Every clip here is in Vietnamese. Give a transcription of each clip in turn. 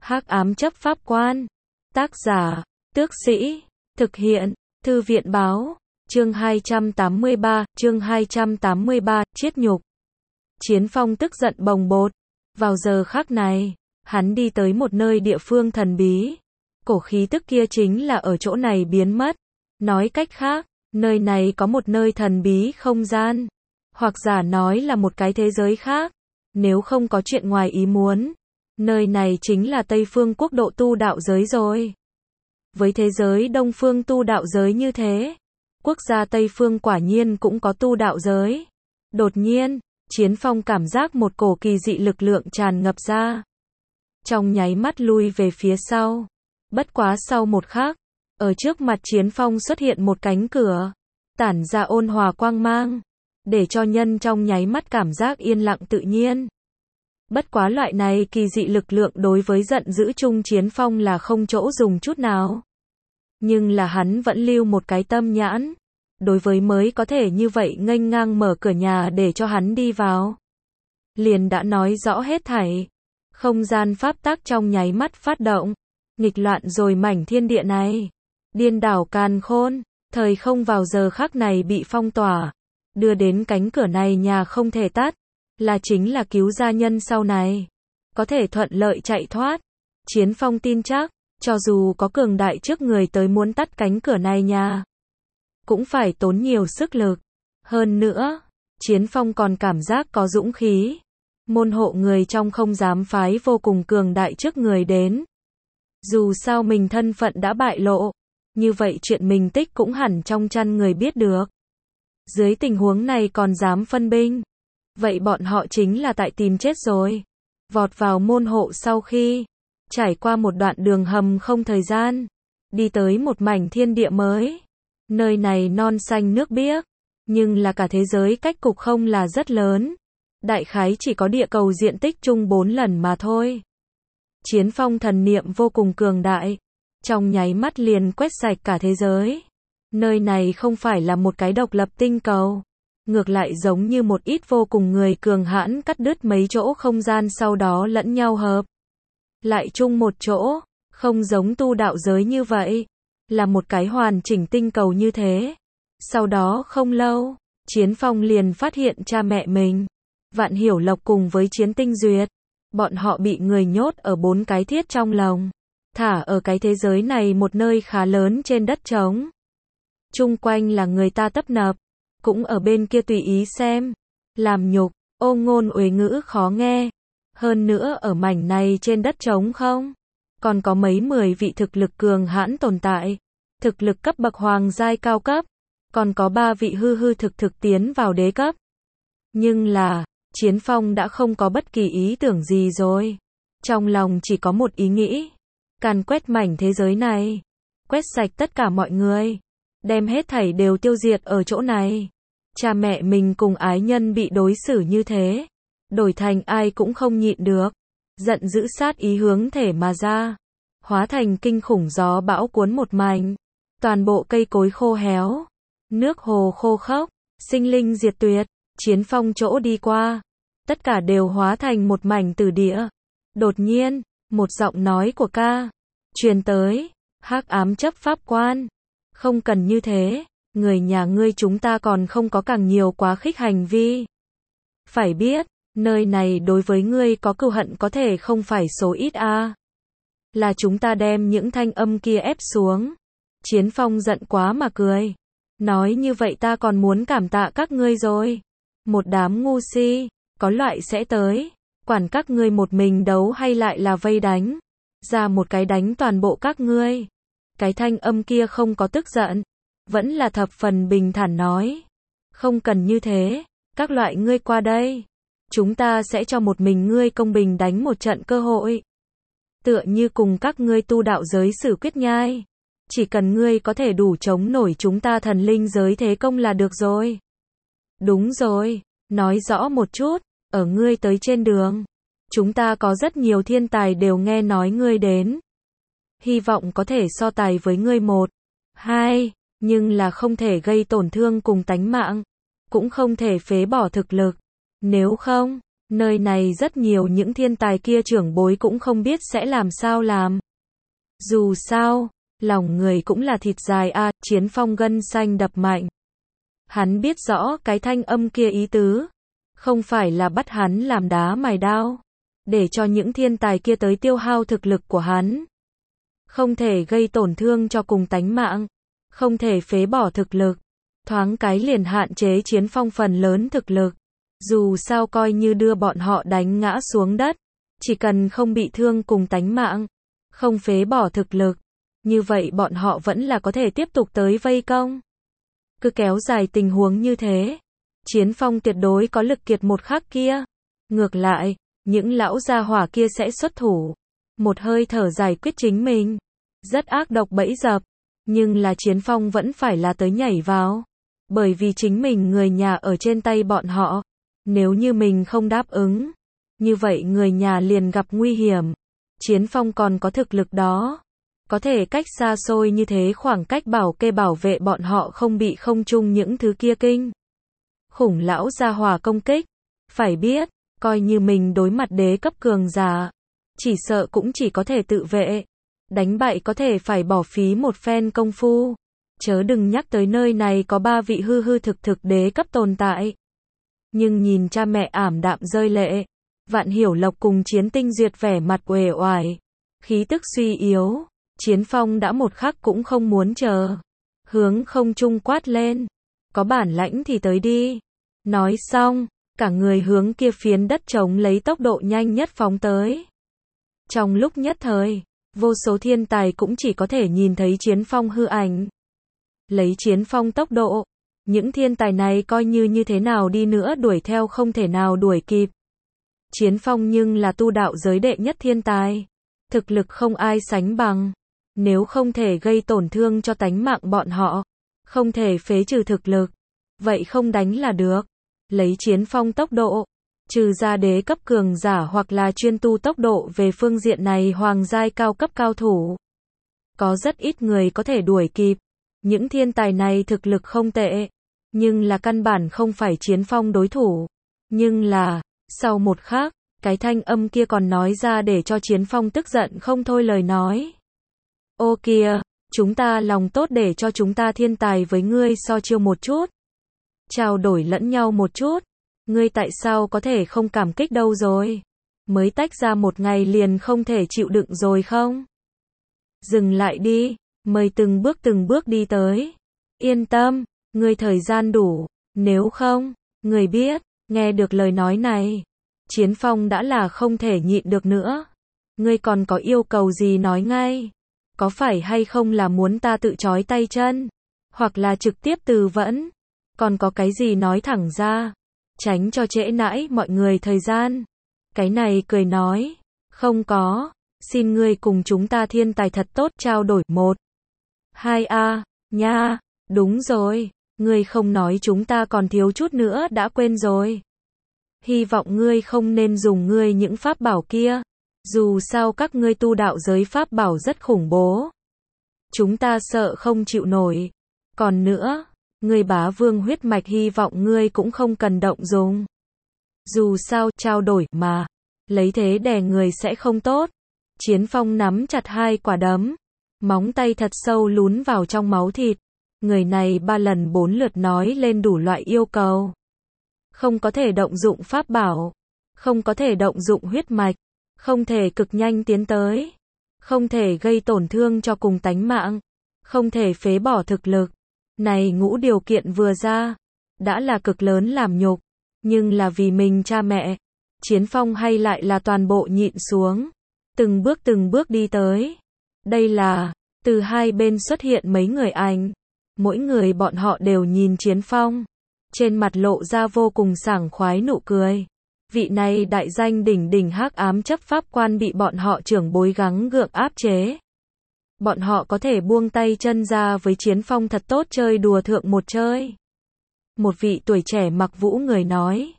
Hắc ám chấp pháp quan. Tác giả, Tước Sĩ. Thực hiện, Thư viện báo. Chương 283, chiết nhục. Chiến Phong tức giận bồng bột. Vào giờ khắc này, hắn đi tới một nơi địa phương thần bí. Cổ khí tức kia chính là ở chỗ này biến mất. Nói cách khác, nơi này có một nơi thần bí không gian. Hoặc giả nói là một cái thế giới khác. Nếu không có chuyện ngoài ý muốn, nơi này chính là Tây Phương quốc độ tu đạo giới rồi. Với thế giới Đông Phương tu đạo giới như thế, quốc gia Tây Phương quả nhiên cũng có tu đạo giới. Đột nhiên, Chiến Phong cảm giác một cổ kỳ dị lực lượng tràn ngập ra. Trong nháy mắt lui về phía sau. Bất quá sau một khắc, ở trước mặt Chiến Phong xuất hiện một cánh cửa, tản ra ôn hòa quang mang, để cho nhân trong nháy mắt cảm giác yên lặng tự nhiên. Bất quá loại này kỳ dị lực lượng đối với giận dữ chung Chiến Phong là không chỗ dùng chút nào. Nhưng là hắn vẫn lưu một cái tâm nhãn. Đối với mới có thể như vậy nghênh ngang mở cửa nhà để cho hắn đi vào. Liền đã nói rõ hết thảy. Không gian pháp tắc trong nháy mắt phát động. Nghịch loạn rồi mảnh thiên địa này. Điên đảo càn khôn. Thời không vào giờ khắc này bị phong tỏa. Đưa đến cánh cửa này nhà không thể tắt. Là chính là cứu gia nhân sau này. Có thể thuận lợi chạy thoát. Chiến Phong tin chắc, cho dù có cường đại trước người tới muốn tắt cánh cửa này nhà, cũng phải tốn nhiều sức lực. Hơn nữa, Chiến Phong còn cảm giác có dũng khí. Môn hộ người trong không dám phái vô cùng cường đại trước người đến. Dù sao mình thân phận đã bại lộ, như vậy chuyện mình tích cũng hẳn trong chăn người biết được. Dưới tình huống này còn dám phân binh, vậy bọn họ chính là tại tìm chết rồi. Vọt vào môn hộ sau khi trải qua một đoạn đường hầm không thời gian, đi tới một mảnh thiên địa mới. Nơi này non xanh nước biếc, nhưng là cả thế giới cách cục không là rất lớn. Đại khái chỉ có địa cầu diện tích chung 4 lần mà thôi. Chiến Phong thần niệm vô cùng cường đại, trong nháy mắt liền quét sạch cả thế giới. Nơi này không phải là một cái độc lập tinh cầu, ngược lại giống như một ít vô cùng người cường hãn cắt đứt mấy chỗ không gian sau đó lẫn nhau hợp lại chung một chỗ, không giống tu đạo giới như vậy, là một cái hoàn chỉnh tinh cầu như thế. Sau đó không lâu, Chiến Phong liền phát hiện cha mẹ mình, Vạn Hiểu Lộc cùng với Chiến Tinh Duyệt, bọn họ bị người nhốt ở 4 cái thiết trong lồng, thả ở cái thế giới này một nơi khá lớn trên đất trống. Chung quanh là người ta tấp nập, cũng ở bên kia tùy ý xem, làm nhục, ô ngôn uế ngữ khó nghe. Hơn nữa ở mảnh này trên đất trống không, còn có mấy 10 vị thực lực cường hãn tồn tại, thực lực cấp bậc hoàng giai cao cấp, còn có 3 vị hư thực tiến vào đế cấp. Nhưng là, Chiến Phong đã không có bất kỳ ý tưởng gì rồi. Trong lòng chỉ có một ý nghĩ, càn quét mảnh thế giới này, quét sạch tất cả mọi người, đem hết thảy đều tiêu diệt ở chỗ này. Cha mẹ mình cùng ái nhân bị đối xử như thế, đổi thành ai cũng không nhịn được, giận dữ sát ý hướng thể mà ra, hóa thành kinh khủng gió bão cuốn một mảnh, toàn bộ cây cối khô héo, nước hồ khô khốc, sinh linh diệt tuyệt. Chiến Phong chỗ đi qua, tất cả đều hóa thành một mảnh tử địa. Đột nhiên, một giọng nói của ca truyền tới, hắc ám chấp pháp quan, không cần như thế, người nhà ngươi chúng ta còn không có càng nhiều quá khích hành vi. Phải biết, nơi này đối với ngươi có cừu hận có thể không phải số ít a. Là chúng ta đem những thanh âm kia ép xuống. Chiến Phong giận quá mà cười. Nói như vậy ta còn muốn cảm tạ các ngươi rồi. Một đám ngu si, có loại sẽ tới. Quản các ngươi một mình đấu hay lại là vây đánh. Ra một cái đánh toàn bộ các ngươi. Cái thanh âm kia không có tức giận. Vẫn là thập phần bình thản nói. Không cần như thế. Các loại ngươi qua đây. Chúng ta sẽ cho một mình ngươi công bình đánh một trận cơ hội. Tựa như cùng các ngươi tu đạo giới xử quyết nhai. Chỉ cần ngươi có thể đủ chống nổi chúng ta thần linh giới thế công là được rồi. Đúng rồi, nói rõ một chút, ở ngươi tới trên đường. Chúng ta có rất nhiều thiên tài đều nghe nói ngươi đến. Hy vọng có thể so tài với ngươi 1, 2, nhưng là không thể gây tổn thương cùng tánh mạng. Cũng không thể phế bỏ thực lực. Nếu không, Nơi này rất nhiều những thiên tài kia trưởng bối cũng không biết sẽ làm sao làm. Dù sao, lòng người cũng là thịt dài a, Chiến Phong gân xanh đập mạnh. Hắn biết rõ cái thanh âm kia ý tứ. Không phải là bắt hắn làm đá mài đao. Để cho những thiên tài kia tới tiêu hao thực lực của hắn. Không thể gây tổn thương cho cùng tánh mạng. Không thể phế bỏ thực lực. Thoáng cái liền hạn chế Chiến Phong phần lớn thực lực. Dù sao coi như đưa bọn họ đánh ngã xuống đất. Chỉ cần không bị thương cùng tánh mạng. Không phế bỏ thực lực. Như vậy bọn họ vẫn là có thể tiếp tục tới vây công. Cứ kéo dài tình huống như thế. Chiến Phong tuyệt đối có lực kiệt một khắc kia. Ngược lại, những lão gia hỏa kia sẽ xuất thủ. Một hơi thở giải quyết chính mình. Rất ác độc bẫy dập. Nhưng là Chiến Phong vẫn phải là tới nhảy vào. Bởi vì chính mình người nhà ở trên tay bọn họ. Nếu như mình không đáp ứng. Như vậy người nhà liền gặp nguy hiểm. Chiến Phong còn có thực lực đó. Có thể cách xa xôi như thế khoảng cách bảo vệ bọn họ không bị không trung những thứ kia kinh. Khủng lão gia hỏa công kích. Phải biết, coi như mình đối mặt đế cấp cường giả. Chỉ sợ cũng chỉ có thể tự vệ. Đánh bại có thể phải bỏ phí một phen công phu. Chớ đừng nhắc tới nơi này có 3 vị hư thực đế cấp tồn tại. Nhưng nhìn cha mẹ ảm đạm rơi lệ. Vạn Hiểu Lộc cùng Chiến Tinh Duyệt vẻ mặt uể oải. Khí tức suy yếu. Chiến Phong đã một khắc cũng không muốn chờ. Hướng không trung quát lên. Có bản lãnh thì tới đi. Nói xong, cả người hướng kia phiến đất trống lấy tốc độ nhanh nhất phóng tới. Trong lúc nhất thời, vô số thiên tài cũng chỉ có thể nhìn thấy Chiến Phong hư ảnh. Lấy Chiến Phong tốc độ, những thiên tài này coi như thế nào đi nữa đuổi theo không thể nào đuổi kịp. Chiến Phong nhưng là tu đạo giới đệ nhất thiên tài. Thực lực không ai sánh bằng. Nếu không thể gây tổn thương cho tánh mạng bọn họ, không thể phế trừ thực lực, vậy không đánh là được. Lấy Chiến Phong tốc độ, trừ ra đế cấp cường giả hoặc là chuyên tu tốc độ về phương diện này hoàng giai cao cấp cao thủ. Có rất ít người có thể đuổi kịp. Những thiên tài này thực lực không tệ, nhưng là căn bản không phải Chiến Phong đối thủ. Nhưng là, sau một khắc, cái thanh âm kia còn nói ra để cho Chiến Phong tức giận không thôi lời nói. Ô kìa, chúng ta lòng tốt để cho chúng ta thiên tài với ngươi so chiêu một chút. Trao đổi lẫn nhau một chút. Ngươi tại sao có thể không cảm kích đâu rồi? Mới tách ra một ngày liền không thể chịu đựng rồi không? Dừng lại đi, mời từng bước đi tới. Yên tâm, ngươi thời gian đủ, nếu không, ngươi biết, nghe được lời nói này. Chiến Phong đã là không thể nhịn được nữa. Ngươi còn có yêu cầu gì nói ngay? Có phải hay không là muốn ta tự trói tay chân? Hoặc là trực tiếp từ vẫn? Còn có cái gì nói thẳng ra? Tránh cho trễ nãi mọi người thời gian. Cái này cười nói. Không có. Xin ngươi cùng chúng ta thiên tài thật tốt trao đổi 1. 2A. Nha. Đúng rồi. Ngươi không nói chúng ta còn thiếu chút nữa đã quên rồi. Hy vọng ngươi không nên dùng ngươi những pháp bảo kia. Dù sao các ngươi tu đạo giới pháp bảo rất khủng bố. Chúng ta sợ không chịu nổi. Còn nữa, ngươi bá vương huyết mạch hy vọng ngươi cũng không cần động dùng. Dù sao, trao đổi mà. Lấy thế đè người sẽ không tốt. Chiến Phong nắm chặt 2 quả đấm. Móng tay thật sâu lún vào trong máu thịt. Người này 3 lần 4 lượt nói lên đủ loại yêu cầu. Không có thể động dụng pháp bảo. Không có thể động dụng huyết mạch. Không thể cực nhanh tiến tới. Không thể gây tổn thương cho cùng tánh mạng. Không thể phế bỏ thực lực. Này ngũ điều kiện vừa ra. Đã là cực lớn làm nhục. Nhưng là vì mình cha mẹ. Chiến Phong hay lại là toàn bộ nhịn xuống. Từng bước đi tới. Đây là, từ hai bên xuất hiện mấy người ảnh. Mỗi người bọn họ đều nhìn Chiến Phong. Trên mặt lộ ra vô cùng sảng khoái nụ cười. Vị này đại danh đỉnh đỉnh hắc ám chấp pháp quan bị bọn họ trưởng bối gắng gượng áp chế. Bọn họ có thể buông tay chân ra với Chiến Phong thật tốt chơi đùa thượng một chơi. Một vị tuổi trẻ mặc vũ người nói.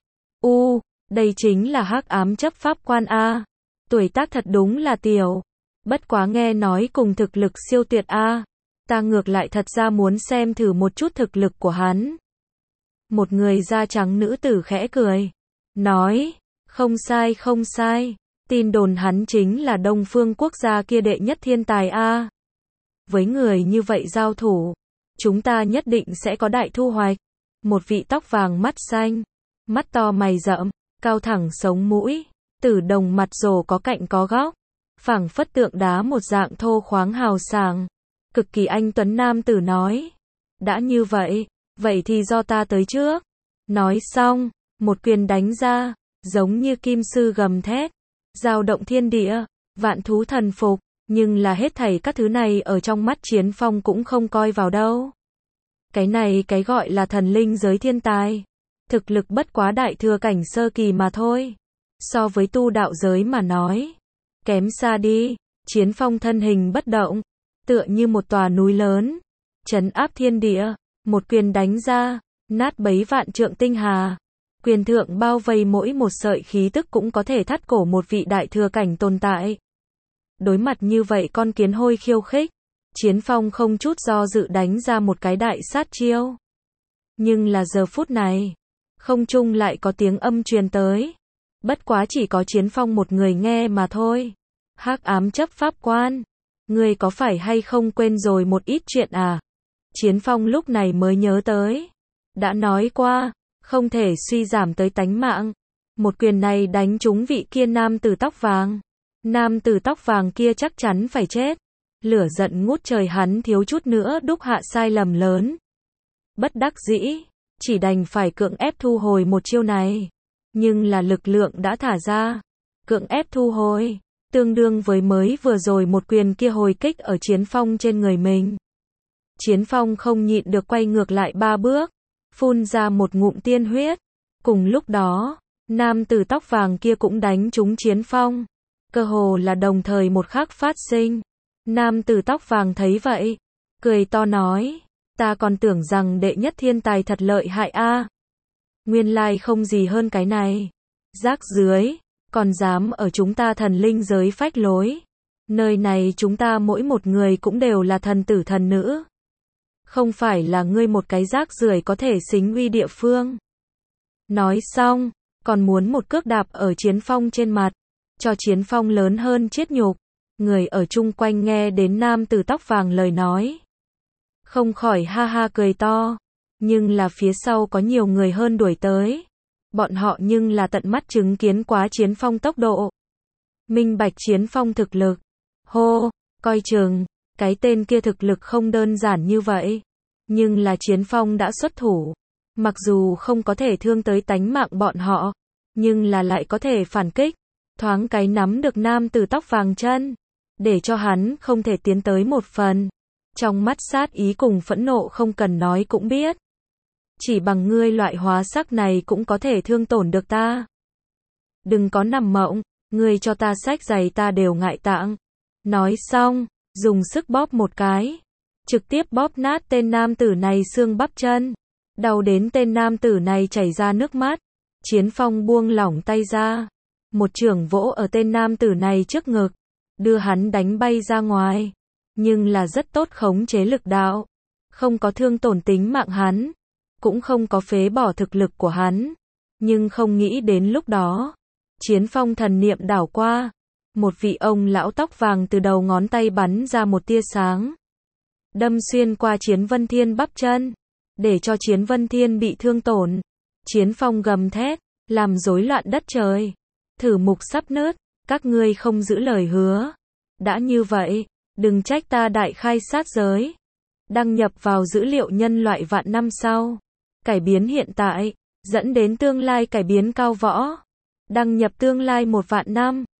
Đây chính là hắc ám chấp pháp quan A. Tuổi tác thật đúng là tiểu. Bất quá nghe nói cùng thực lực siêu tuyệt A. Ta ngược lại thật ra muốn xem thử một chút thực lực của hắn. Một người da trắng nữ tử khẽ cười. Nói. Không sai không sai, tin đồn hắn chính là Đông Phương quốc gia kia đệ nhất thiên tài a. Với người như vậy giao thủ, chúng ta nhất định sẽ có đại thu hoạch. Một vị tóc vàng mắt xanh, mắt to mày rậm, cao thẳng sống mũi, Tử Đồng mặt rồ có cạnh có góc, phảng phất tượng đá một dạng thô khoáng hào sảng, cực kỳ anh tuấn nam tử nói. Đã như vậy, vậy thì do ta tới trước. Nói xong, một quyền đánh ra, giống như kim sư gầm thét, dao động thiên địa, vạn thú thần phục, nhưng là hết thảy các thứ này ở trong mắt Chiến Phong cũng không coi vào đâu. Cái này cái gọi là thần linh giới thiên tài, thực lực bất quá đại thừa cảnh sơ kỳ mà thôi. So với tu đạo giới mà nói, kém xa đi. Chiến Phong thân hình bất động, tựa như một tòa núi lớn, trấn áp thiên địa, một quyền đánh ra, nát bấy vạn trượng tinh hà. Quyền thượng bao vây mỗi một sợi khí tức cũng có thể thắt cổ một vị đại thừa cảnh tồn tại. Đối mặt như vậy con kiến hôi khiêu khích, Chiến Phong không chút do dự đánh ra một cái đại sát chiêu. Nhưng là giờ phút này, không trung lại có tiếng âm truyền tới. Bất quá chỉ có Chiến Phong một người nghe mà thôi. Hắc ám chấp pháp quan, ngươi có phải hay không quên rồi một ít chuyện à? Chiến Phong lúc này mới nhớ tới. Đã nói qua, không thể suy giảm tới tánh mạng. Một quyền này đánh trúng vị kia nam tử tóc vàng. Nam tử tóc vàng kia chắc chắn phải chết. Lửa giận ngút trời, hắn thiếu chút nữa đúc hạ sai lầm lớn. Bất đắc dĩ, chỉ đành phải cưỡng ép thu hồi một chiêu này. Nhưng là lực lượng đã thả ra. Cưỡng ép thu hồi, tương đương với mới vừa rồi một quyền kia hồi kích ở Chiến Phong trên người mình. Chiến Phong không nhịn được quay ngược lại 3 bước, phun ra một ngụm tiên huyết. Cùng lúc đó, nam tử tóc vàng kia cũng đánh trúng Chiến Phong. Cơ hồ là đồng thời một khắc phát sinh. Nam tử tóc vàng thấy vậy, cười to nói, ta còn tưởng rằng đệ nhất thiên tài thật lợi hại a. Nguyên lai không gì hơn cái này. Rác dưới, còn dám ở chúng ta thần linh giới phách lối. Nơi này chúng ta mỗi một người cũng đều là thần tử thần nữ. Không phải là ngươi một cái rác rưởi có thể xính uy địa phương. Nói xong, còn muốn một cước đạp ở Chiến Phong trên mặt, cho Chiến Phong lớn hơn chết nhục. Người ở chung quanh nghe đến nam tử tóc vàng lời nói, không khỏi ha ha cười to. Nhưng là phía sau có nhiều người hơn đuổi tới. Bọn họ nhưng là tận mắt chứng kiến quá Chiến Phong tốc độ. Minh bạch Chiến Phong thực lực. Hô, coi chừng, cái tên kia thực lực không đơn giản như vậy. Nhưng là Chiến Phong đã xuất thủ. Mặc dù không có thể thương tới tánh mạng bọn họ, nhưng là lại có thể phản kích. Thoáng cái nắm được nam tử tóc vàng chân, để cho hắn không thể tiến tới một phần. Trong mắt sát ý cùng phẫn nộ không cần nói cũng biết. Chỉ bằng ngươi loại hóa sắc này cũng có thể thương tổn được ta. Đừng có nằm mộng, ngươi cho ta xách giày ta đều ngại tạng. Nói xong, dùng sức bóp một cái, trực tiếp bóp nát tên nam tử này xương bắp chân. Đau đến tên nam tử này chảy ra nước mắt. Chiến Phong buông lỏng tay ra, một chưởng vỗ ở tên nam tử này trước ngực, đưa hắn đánh bay ra ngoài. Nhưng là rất tốt khống chế lực đạo, không có thương tổn tính mạng hắn, cũng không có phế bỏ thực lực của hắn. Nhưng không nghĩ đến lúc đó, Chiến Phong thần niệm đảo qua, một vị ông lão tóc vàng từ đầu ngón tay bắn ra một tia sáng, đâm xuyên qua Chiến Vân Thiên bắp chân, để cho Chiến Vân Thiên bị thương tổn. Chiến Phong gầm thét, làm rối loạn đất trời. Thử mục sắp nứt, các ngươi không giữ lời hứa. Đã như vậy, đừng trách ta đại khai sát giới. Đăng nhập vào dữ liệu nhân loại vạn năm sau. Cải biến hiện tại, dẫn đến tương lai cải biến cao võ. Đăng nhập tương lai 1 vạn năm.